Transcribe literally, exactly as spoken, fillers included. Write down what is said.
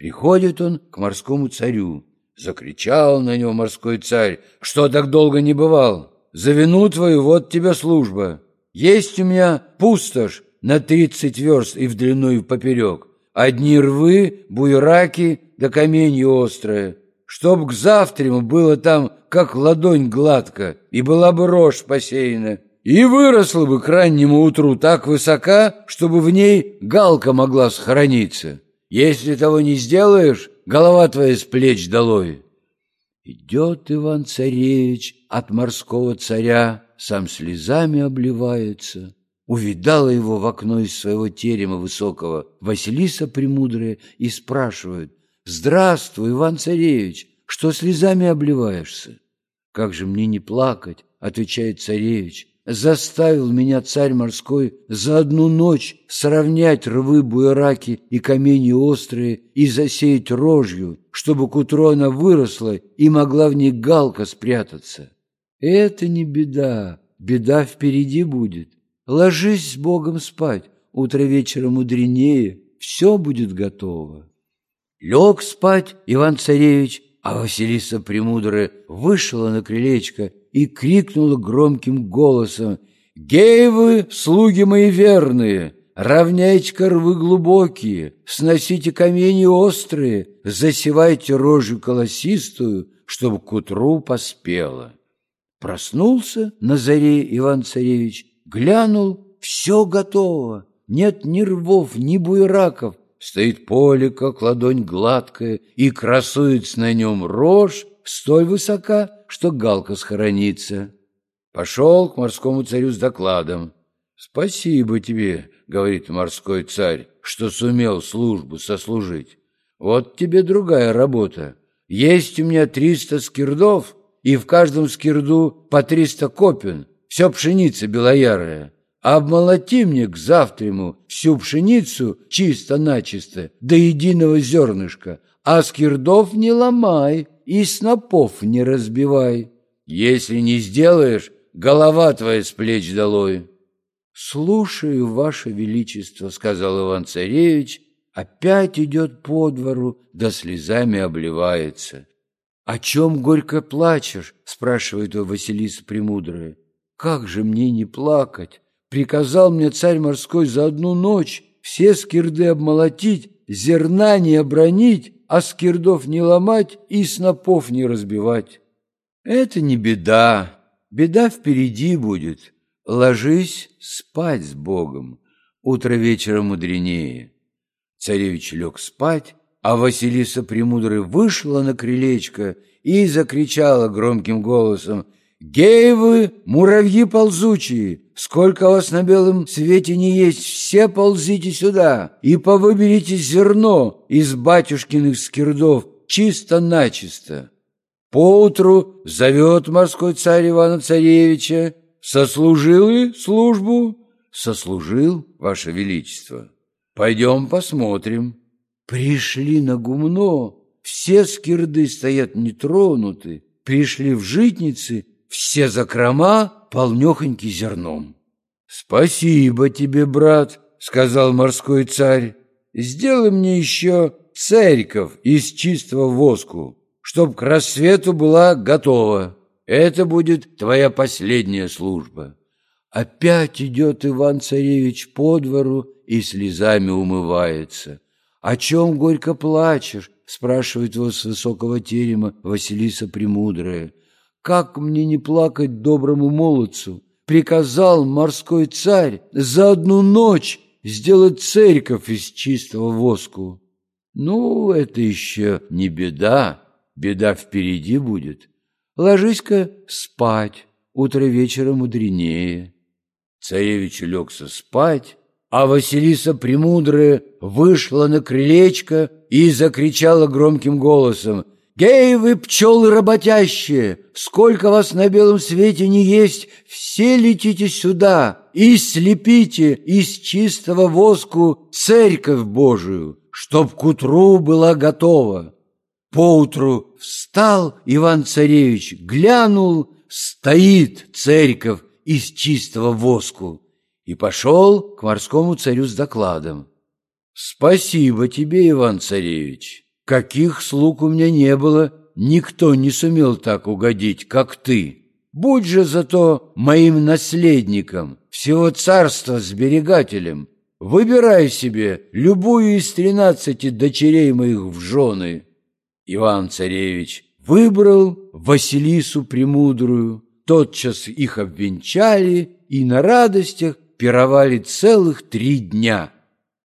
Приходит он к морскому царю. Закричал на него морской царь: «Что так долго не бывал? За вину твою вот тебе служба. Есть у меня пустошь на тридцать верст и в длину, и в поперек. Одни рвы, буераки да каменья острые. Чтоб к завтраму было там, как ладонь гладко, и была бы рожь посеяна, и выросла бы к раннему утру так высока, чтобы в ней галка могла схорониться. Если того не сделаешь, голова твоя с плеч долой». Идет Иван-царевич от морского царя, сам слезами обливается. Увидала его в окно из своего терема высокого Василиса Премудрая и спрашивает: «Здравствуй, Иван-царевич, что слезами обливаешься?» «Как же мне не плакать?» — отвечает царевич. «Заставил меня царь морской за одну ночь сравнять рвы, буераки и камни острые и засеять рожью, чтобы к утру она выросла и могла в ней галка спрятаться. Это не беда, беда впереди будет. Ложись с Богом спать, утро вечера мудренее, все будет готово». Лег спать Иван-царевич, а Василиса Премудрая вышла на крылечко и крикнула громким голосом: «Гей вы, слуги мои верные, равняйте рвы глубокие, сносите камни острые, засевайте рожью колосистую, чтобы к утру поспело». Проснулся на заре Иван-царевич, глянул, все готово, нет ни рвов, ни буераков, стоит поле, как ладонь гладкая, и красуется на нем рожь столь высока, что галка схоронится. Пошел к морскому царю с докладом. «Спасибо тебе, — говорит морской царь, — что сумел службу сослужить. Вот тебе другая работа. Есть у меня триста скирдов, и в каждом скирду по триста копен, все пшеница белоярая. Обмолоти мне к завтраму всю пшеницу чисто-начисто, до единого зернышка, а скирдов не ломай и снопов не разбивай. Если не сделаешь, голова твоя с плеч долой». «Слушаю, ваше величество, — сказал Иван-царевич, — опять идет по двору, да слезами обливается». «О чем горько плачешь? — спрашивает его Василиса Премудрая. — Как же мне не плакать? Приказал мне царь морской за одну ночь все скирды обмолотить, зерна не обронить, а скирдов не ломать и снопов не разбивать». «Это не беда, беда впереди будет. Ложись спать с Богом, утро вечера мудренее». Царевич лег спать, а Василиса Премудрая вышла на крылечко и закричала громким голосом: «Гей вы, муравьи ползучие! Сколько вас на белом свете не есть, все ползите сюда и повыберите зерно из батюшкиных скирдов чисто-начисто». Поутру зовет морской царь Ивана-царевича. «Сослужил ли службу?» «Сослужил, ваше величество». «Пойдем посмотрим». Пришли на гумно, все скирды стоят нетронуты, пришли в житницы, все закрома полнёхоньки зерном. «Спасибо тебе, брат, — сказал морской царь, — сделай мне еще церковь из чистого воску, чтоб к рассвету была готова. Это будет твоя последняя служба». Опять идет Иван-царевич по двору и слезами умывается. «О чем горько плачешь? — спрашивает его с высокого терема Василиса Премудрая. — Как мне не плакать доброму молодцу? Приказал морской царь за одну ночь сделать церковь из чистого воску». «Ну, это еще не беда, беда впереди будет. Ложись-ка спать, утро вечера мудренее». Царевич улегся спать, а Василиса Премудрая вышла на крылечко и закричала громким голосом: «Гей вы, пчелы работящие! Сколько вас на белом свете не есть, все летите сюда и слепите из чистого воску церковь Божию, чтоб к утру была готова». Поутру встал Иван-царевич, глянул, стоит церковь из чистого воску, и пошел к морскому царю с докладом. «Спасибо тебе, Иван-царевич, каких слуг у меня не было, никто не сумел так угодить, как ты. Будь же зато моим наследником, всего царства сберегателем. Выбирай себе любую из тринадцати дочерей моих в жены». Иван-царевич выбрал Василису Премудрую, тотчас их обвенчали и на радостях пировали целых три дня.